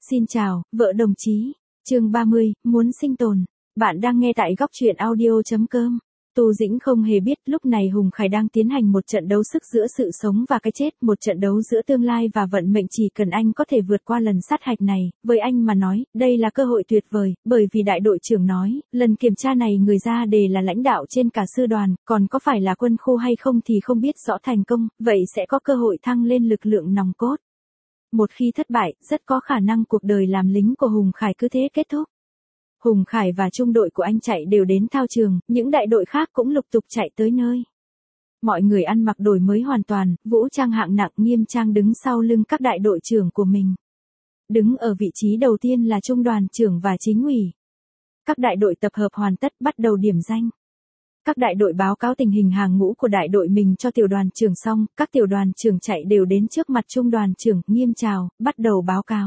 Xin chào, vợ đồng chí. Chương 30, muốn sinh tồn. Bạn đang nghe tại góc truyện audio.com. Tu Dĩnh không hề biết lúc này Hùng Khải đang tiến hành một trận đấu sức giữa sự sống và cái chết, một trận đấu giữa tương lai và vận mệnh. Chỉ cần anh có thể vượt qua lần sát hạch này, với anh mà nói, đây là cơ hội tuyệt vời, bởi vì đại đội trưởng nói, lần kiểm tra này người ra đề là lãnh đạo trên cả sư đoàn, còn có phải là quân khu hay không thì không biết rõ. Thành công, vậy sẽ có cơ hội thăng lên lực lượng nòng cốt. Một khi thất bại, rất có khả năng cuộc đời làm lính của Hùng Khải cứ thế kết thúc. Hùng Khải và trung đội của anh chạy đều đến thao trường, những đại đội khác cũng lục tục chạy tới nơi. Mọi người ăn mặc đổi mới hoàn toàn, vũ trang hạng nặng nghiêm trang đứng sau lưng các đại đội trưởng của mình. Đứng ở vị trí đầu tiên là trung đoàn trưởng và chính ủy. Các đại đội tập hợp hoàn tất, bắt đầu điểm danh. Các đại đội báo cáo tình hình hàng ngũ của đại đội mình cho tiểu đoàn trưởng xong, các tiểu đoàn trưởng chạy đều đến trước mặt trung đoàn trưởng, nghiêm chào, bắt đầu báo cáo.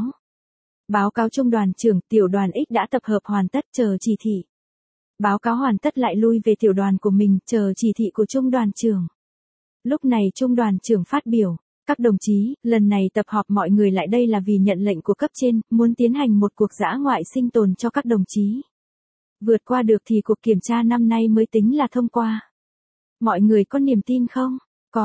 Báo cáo trung đoàn trưởng, tiểu đoàn X đã tập hợp hoàn tất, chờ chỉ thị. Báo cáo hoàn tất lại lui về tiểu đoàn của mình, chờ chỉ thị của trung đoàn trưởng. Lúc này trung đoàn trưởng phát biểu, các đồng chí, lần này tập họp mọi người lại đây là vì nhận lệnh của cấp trên, muốn tiến hành một cuộc dã ngoại sinh tồn cho các đồng chí. Vượt qua được thì cuộc kiểm tra năm nay mới tính là thông qua. Mọi người có niềm tin không?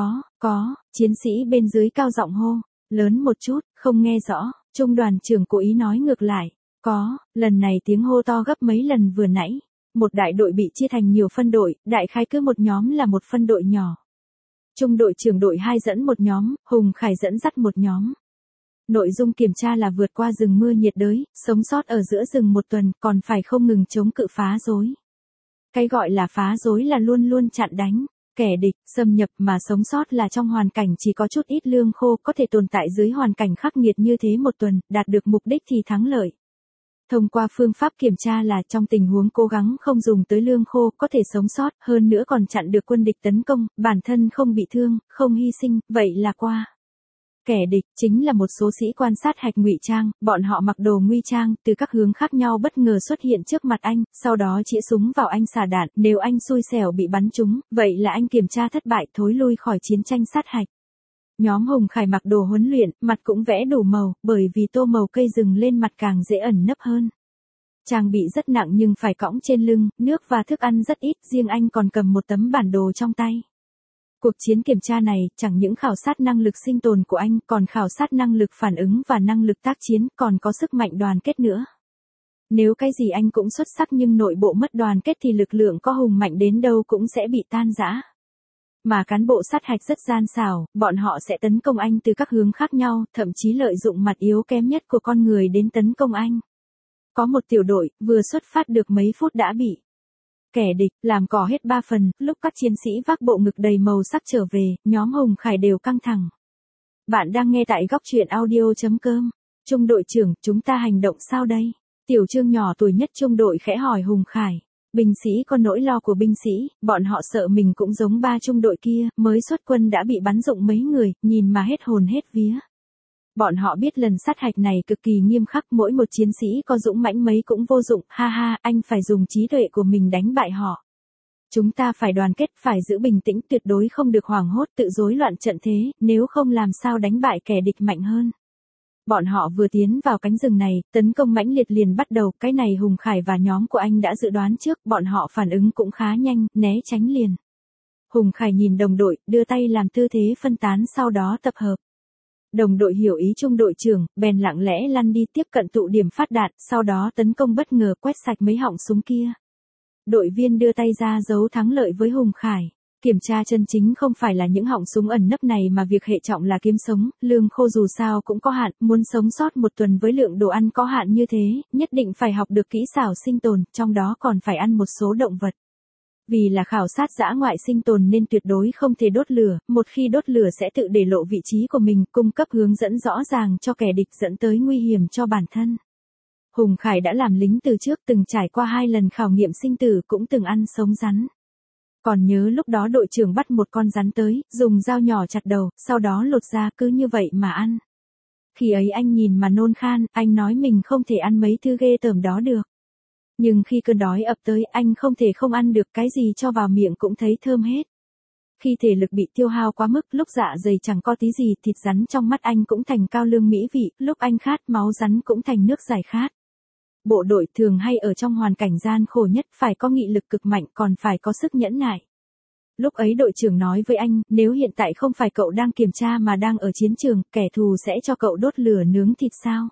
Có, chiến sĩ bên dưới cao giọng hô, lớn một chút, không nghe rõ, trung đoàn trưởng cố ý nói ngược lại, có, lần này tiếng hô to gấp mấy lần vừa nãy. Một đại đội bị chia thành nhiều phân đội, đại khái cứ một nhóm là một phân đội nhỏ. Trung đội trưởng đội 2 dẫn một nhóm, Hùng Khải dẫn dắt một nhóm. Nội dung kiểm tra là vượt qua rừng mưa nhiệt đới, sống sót ở giữa rừng một tuần, còn phải không ngừng chống cự phá rối. Cái gọi là phá rối là luôn luôn chặn đánh kẻ địch, xâm nhập, mà sống sót là trong hoàn cảnh chỉ có chút ít lương khô, có thể tồn tại dưới hoàn cảnh khắc nghiệt như thế một tuần, đạt được mục đích thì thắng lợi. Thông qua phương pháp kiểm tra là trong tình huống cố gắng không dùng tới lương khô, có thể sống sót, hơn nữa còn chặn được quân địch tấn công, bản thân không bị thương, không hy sinh, vậy là qua. Kẻ địch chính là một số sĩ quan sát hạch ngụy trang, bọn họ mặc đồ nguy trang, từ các hướng khác nhau bất ngờ xuất hiện trước mặt anh, sau đó chĩa súng vào anh xả đạn, nếu anh xui xẻo bị bắn trúng, vậy là anh kiểm tra thất bại, thối lui khỏi chiến tranh sát hạch. Nhóm Hùng Khải mặc đồ huấn luyện, mặt cũng vẽ đủ màu, bởi vì tô màu cây rừng lên mặt càng dễ ẩn nấp hơn. Trang bị rất nặng nhưng phải cõng trên lưng, nước và thức ăn rất ít, riêng anh còn cầm một tấm bản đồ trong tay. Cuộc chiến kiểm tra này chẳng những khảo sát năng lực sinh tồn của anh, còn khảo sát năng lực phản ứng và năng lực tác chiến, còn có sức mạnh đoàn kết nữa. Nếu cái gì anh cũng xuất sắc nhưng nội bộ mất đoàn kết thì lực lượng có hùng mạnh đến đâu cũng sẽ bị tan rã. Mà cán bộ sát hạch rất gian xảo, bọn họ sẽ tấn công anh từ các hướng khác nhau, thậm chí lợi dụng mặt yếu kém nhất của con người đến tấn công anh. Có một tiểu đội, vừa xuất phát được mấy phút đã bị kẻ địch làm cỏ hết 3 phần, lúc các chiến sĩ vác bộ ngực đầy màu sắc trở về, nhóm Hùng Khải đều căng thẳng. Bạn đang nghe tại góc truyện audio.com. Trung đội trưởng, chúng ta hành động sao đây? Tiểu Trương nhỏ tuổi nhất trung đội khẽ hỏi Hùng Khải. Binh sĩ có nỗi lo của binh sĩ, bọn họ sợ mình cũng giống 3 trung đội kia, mới xuất quân đã bị bắn rụng mấy người, nhìn mà hết hồn hết vía. Bọn họ biết lần sát hạch này cực kỳ nghiêm khắc, mỗi một chiến sĩ có dũng mãnh mấy cũng vô dụng, ha ha, anh phải dùng trí tuệ của mình đánh bại họ. Chúng ta phải đoàn kết, phải giữ bình tĩnh, tuyệt đối không được hoảng hốt tự rối loạn trận thế, nếu không làm sao đánh bại kẻ địch mạnh hơn. Bọn họ vừa tiến vào cánh rừng này, tấn công mãnh liệt liền bắt đầu, cái này Hùng Khải và nhóm của anh đã dự đoán trước, bọn họ phản ứng cũng khá nhanh, né tránh liền. Hùng Khải nhìn đồng đội, đưa tay làm tư thế phân tán sau đó tập hợp. Đồng đội hiểu ý trung đội trưởng, bèn lặng lẽ lăn đi tiếp cận tụ điểm phát đạn, sau đó tấn công bất ngờ quét sạch mấy họng súng kia. Đội viên đưa tay ra dấu thắng lợi với Hùng Khải. Kiểm tra chân chính không phải là những họng súng ẩn nấp này mà việc hệ trọng là kiếm sống, lương khô dù sao cũng có hạn, muốn sống sót một tuần với lượng đồ ăn có hạn như thế, nhất định phải học được kỹ xảo sinh tồn, trong đó còn phải ăn một số động vật. Vì là khảo sát dã ngoại sinh tồn nên tuyệt đối không thể đốt lửa, một khi đốt lửa sẽ tự để lộ vị trí của mình, cung cấp hướng dẫn rõ ràng cho kẻ địch dẫn tới nguy hiểm cho bản thân. Hùng Khải đã làm lính từ trước, từng trải qua 2 lần khảo nghiệm sinh tử, cũng từng ăn sống rắn. Còn nhớ lúc đó đội trưởng bắt một con rắn tới, dùng dao nhỏ chặt đầu, sau đó lột ra, cứ như vậy mà ăn. Khi ấy anh nhìn mà nôn khan, anh nói mình không thể ăn mấy thứ ghê tởm đó được. Nhưng khi cơn đói ập tới, anh không thể không ăn được, cái gì cho vào miệng cũng thấy thơm hết. Khi thể lực bị tiêu hao quá mức, lúc dạ dày chẳng có tí gì, thịt rắn trong mắt anh cũng thành cao lương mỹ vị, lúc anh khát máu rắn cũng thành nước giải khát. Bộ đội thường hay ở trong hoàn cảnh gian khổ nhất, phải có nghị lực cực mạnh, còn phải có sức nhẫn nại. Lúc ấy đội trưởng nói với anh, nếu hiện tại không phải cậu đang kiểm tra mà đang ở chiến trường, kẻ thù sẽ cho cậu đốt lửa nướng thịt sao?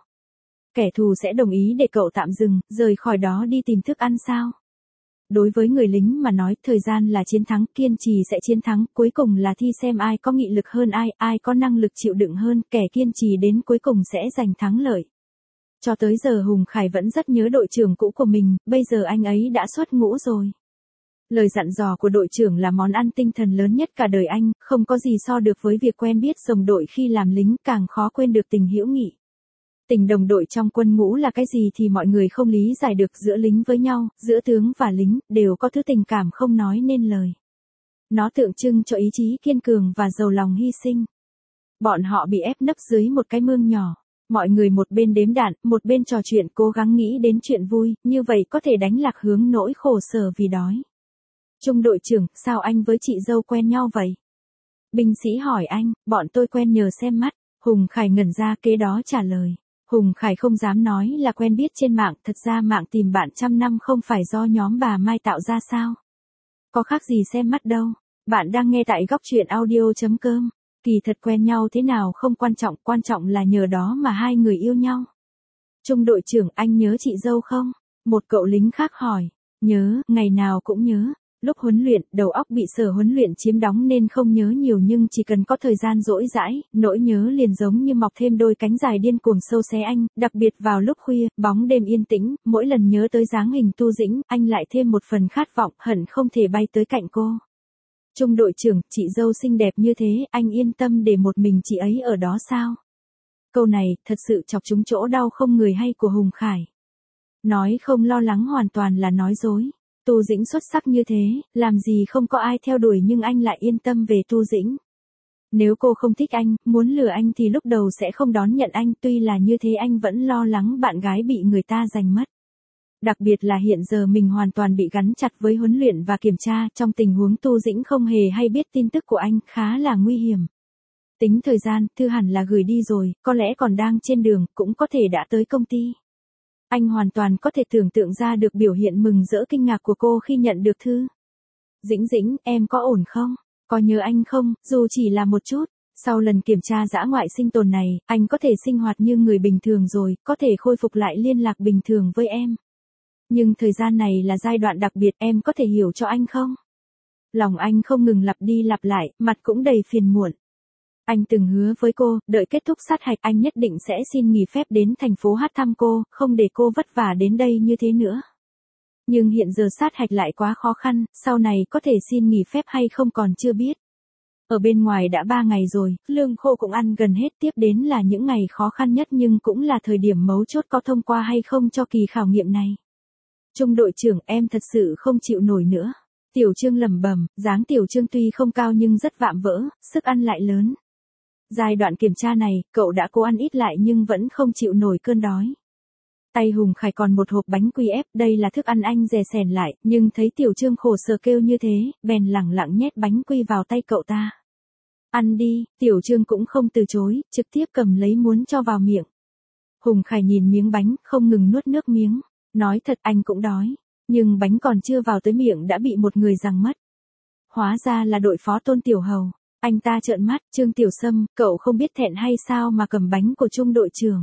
Kẻ thù sẽ đồng ý để cậu tạm dừng, rời khỏi đó đi tìm thức ăn sao? Đối với người lính mà nói, thời gian là chiến thắng, kiên trì sẽ chiến thắng, cuối cùng là thi xem ai có nghị lực hơn ai, ai có năng lực chịu đựng hơn, kẻ kiên trì đến cuối cùng sẽ giành thắng lợi. Cho tới giờ Hùng Khải vẫn rất nhớ đội trưởng cũ của mình, bây giờ anh ấy đã xuất ngũ rồi. Lời dặn dò của đội trưởng là món ăn tinh thần lớn nhất cả đời anh, không có gì so được với việc quen biết đồng đội khi làm lính, càng khó quên được tình hữu nghị. Tình đồng đội trong quân ngũ là cái gì thì mọi người không lý giải được, giữa lính với nhau, giữa tướng và lính, đều có thứ tình cảm không nói nên lời. Nó tượng trưng cho ý chí kiên cường và giàu lòng hy sinh. Bọn họ bị ép nấp dưới một cái mương nhỏ. Mọi người một bên đếm đạn, một bên trò chuyện cố gắng nghĩ đến chuyện vui, như vậy có thể đánh lạc hướng nỗi khổ sở vì đói. Trung đội trưởng, sao anh với chị dâu quen nhau vậy? Binh sĩ hỏi anh, bọn tôi quen nhờ xem mắt. Hùng Khải ngẩn ra, kế đó trả lời. Hùng Khải không dám nói là quen biết trên mạng, thật ra mạng tìm bạn trăm năm không phải do nhóm bà Mai tạo ra sao? Có khác gì xem mắt đâu. Bạn đang nghe tại góc truyện audio.com. Kỳ thật quen nhau thế nào không quan trọng là nhờ đó mà hai người yêu nhau. Trung đội trưởng, anh nhớ chị dâu không? Một cậu lính khác hỏi. Nhớ, ngày nào cũng nhớ. Lúc huấn luyện, đầu óc bị sở huấn luyện chiếm đóng nên không nhớ nhiều, nhưng chỉ cần có thời gian rỗi rãi, nỗi nhớ liền giống như mọc thêm đôi cánh dài điên cuồng sâu xé anh, đặc biệt vào lúc khuya, bóng đêm yên tĩnh, mỗi lần nhớ tới dáng hình Tu Dĩnh, anh lại thêm một phần khát vọng, hận không thể bay tới cạnh cô. Trung đội trưởng, chị dâu xinh đẹp như thế, anh yên tâm để một mình chị ấy ở đó sao? Câu này, thật sự chọc trúng chỗ đau không người hay của Hùng Khải. Nói không lo lắng hoàn toàn là nói dối. Tu Dĩnh xuất sắc như thế, làm gì không có ai theo đuổi, nhưng anh lại yên tâm về Tu Dĩnh. Nếu cô không thích anh, muốn lừa anh thì lúc đầu sẽ không đón nhận anh, tuy là như thế anh vẫn lo lắng bạn gái bị người ta giành mất. Đặc biệt là hiện giờ mình hoàn toàn bị gắn chặt với huấn luyện và kiểm tra, trong tình huống Tu Dĩnh không hề hay biết tin tức của anh, khá là nguy hiểm. Tính thời gian, thư hẳn là gửi đi rồi, có lẽ còn đang trên đường, cũng có thể đã tới công ty. Anh hoàn toàn có thể tưởng tượng ra được biểu hiện mừng rỡ kinh ngạc của cô khi nhận được thư. Dĩnh Dĩnh, em có ổn không? Có nhớ anh không, dù chỉ là một chút. Sau lần kiểm tra dã ngoại sinh tồn này, anh có thể sinh hoạt như người bình thường rồi, có thể khôi phục lại liên lạc bình thường với em. Nhưng thời gian này là giai đoạn đặc biệt, em có thể hiểu cho anh không? Lòng anh không ngừng lặp đi lặp lại, mặt cũng đầy phiền muộn. Anh từng hứa với cô, đợi kết thúc sát hạch anh nhất định sẽ xin nghỉ phép đến thành phố hát thăm cô, không để cô vất vả đến đây như thế nữa. Nhưng hiện giờ sát hạch lại quá khó khăn, sau này có thể xin nghỉ phép hay không còn chưa biết. Ở bên ngoài đã 3 ngày rồi, lương khô cũng ăn gần hết, tiếp đến là những ngày khó khăn nhất nhưng cũng là thời điểm mấu chốt có thông qua hay không cho kỳ khảo nghiệm này. Trung đội trưởng, em thật sự không chịu nổi nữa. Tiểu Trương lẩm bẩm, dáng Tiểu Trương tuy không cao nhưng rất vạm vỡ, sức ăn lại lớn. Giai đoạn kiểm tra này, cậu đã cố ăn ít lại nhưng vẫn không chịu nổi cơn đói. Tay Hùng Khải còn một hộp bánh quy ép, đây là thức ăn anh dè sẻn lại, nhưng thấy Tiểu Trương khổ sở kêu như thế, bèn lẳng lặng nhét bánh quy vào tay cậu ta. Ăn đi, Tiểu Trương cũng không từ chối, trực tiếp cầm lấy muốn cho vào miệng. Hùng Khải nhìn miếng bánh, không ngừng nuốt nước miếng. Nói thật anh cũng đói, nhưng bánh còn chưa vào tới miệng đã bị một người giằng mất. Hóa ra là đội phó Tôn Tiểu Hầu. Anh ta trợn mắt, Trương Tiểu Sâm, cậu không biết thẹn hay sao mà cầm bánh của Trung đội trưởng.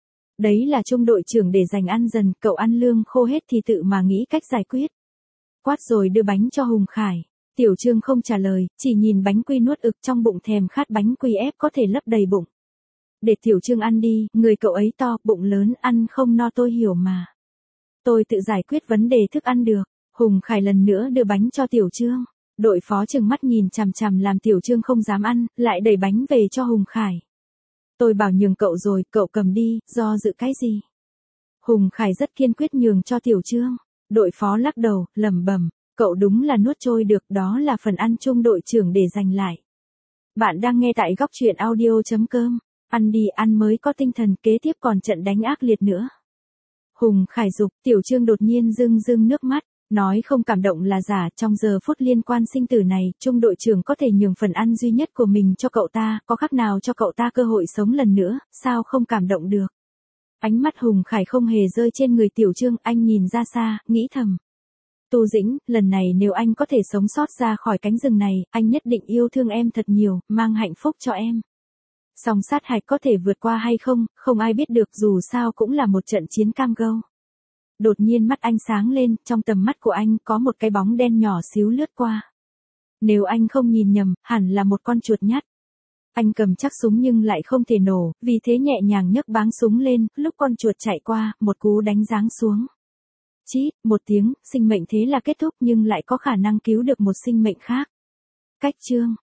Đấy là Trung đội trưởng để dành ăn dần, cậu ăn lương khô hết thì tự mà nghĩ cách giải quyết. Quát rồi đưa bánh cho Hùng Khải. Tiểu Trương không trả lời, chỉ nhìn bánh quy nuốt ực, trong bụng thèm khát bánh quy ép có thể lấp đầy bụng. Để Tiểu Trương ăn đi, người cậu ấy to, bụng lớn, ăn không no tôi hiểu mà. Tôi tự giải quyết vấn đề thức ăn được. Hùng Khải lần nữa đưa bánh cho Tiểu Trương. Đội phó trừng mắt nhìn chằm chằm làm Tiểu Trương không dám ăn, lại đẩy bánh về cho Hùng Khải. Tôi bảo nhường cậu rồi, cậu cầm đi, do dự cái gì? Hùng Khải rất kiên quyết nhường cho Tiểu Trương. Đội phó lắc đầu, lẩm bẩm, cậu đúng là nuốt trôi được, đó là phần ăn Trung đội trưởng để dành lại. Bạn đang nghe tại góc truyện audio.com. Ăn đi ăn mới có tinh thần, kế tiếp còn trận đánh ác liệt nữa. Hùng Khải dục, Tiểu Trương đột nhiên rưng rưng nước mắt. Nói không cảm động là giả, trong giờ phút liên quan sinh tử này, trung đội trưởng có thể nhường phần ăn duy nhất của mình cho cậu ta, có khác nào cho cậu ta cơ hội sống lần nữa, sao không cảm động được. Ánh mắt Hùng Khải không hề rơi trên người Tiểu Trương, anh nhìn ra xa, nghĩ thầm. Tu Dĩnh, lần này nếu anh có thể sống sót ra khỏi cánh rừng này, anh nhất định yêu thương em thật nhiều, mang hạnh phúc cho em. Song sát hạch có thể vượt qua hay không, không ai biết được, dù sao cũng là một trận chiến cam go. Đột nhiên mắt anh sáng lên, trong tầm mắt của anh có một cái bóng đen nhỏ xíu lướt qua. Nếu anh không nhìn nhầm, hẳn là một con chuột nhắt. Anh cầm chắc súng nhưng lại không thể nổ, vì thế nhẹ nhàng nhấc báng súng lên, lúc con chuột chạy qua, một cú đánh giáng xuống. Chít, một tiếng, sinh mệnh thế là kết thúc nhưng lại có khả năng cứu được một sinh mệnh khác. Cách chương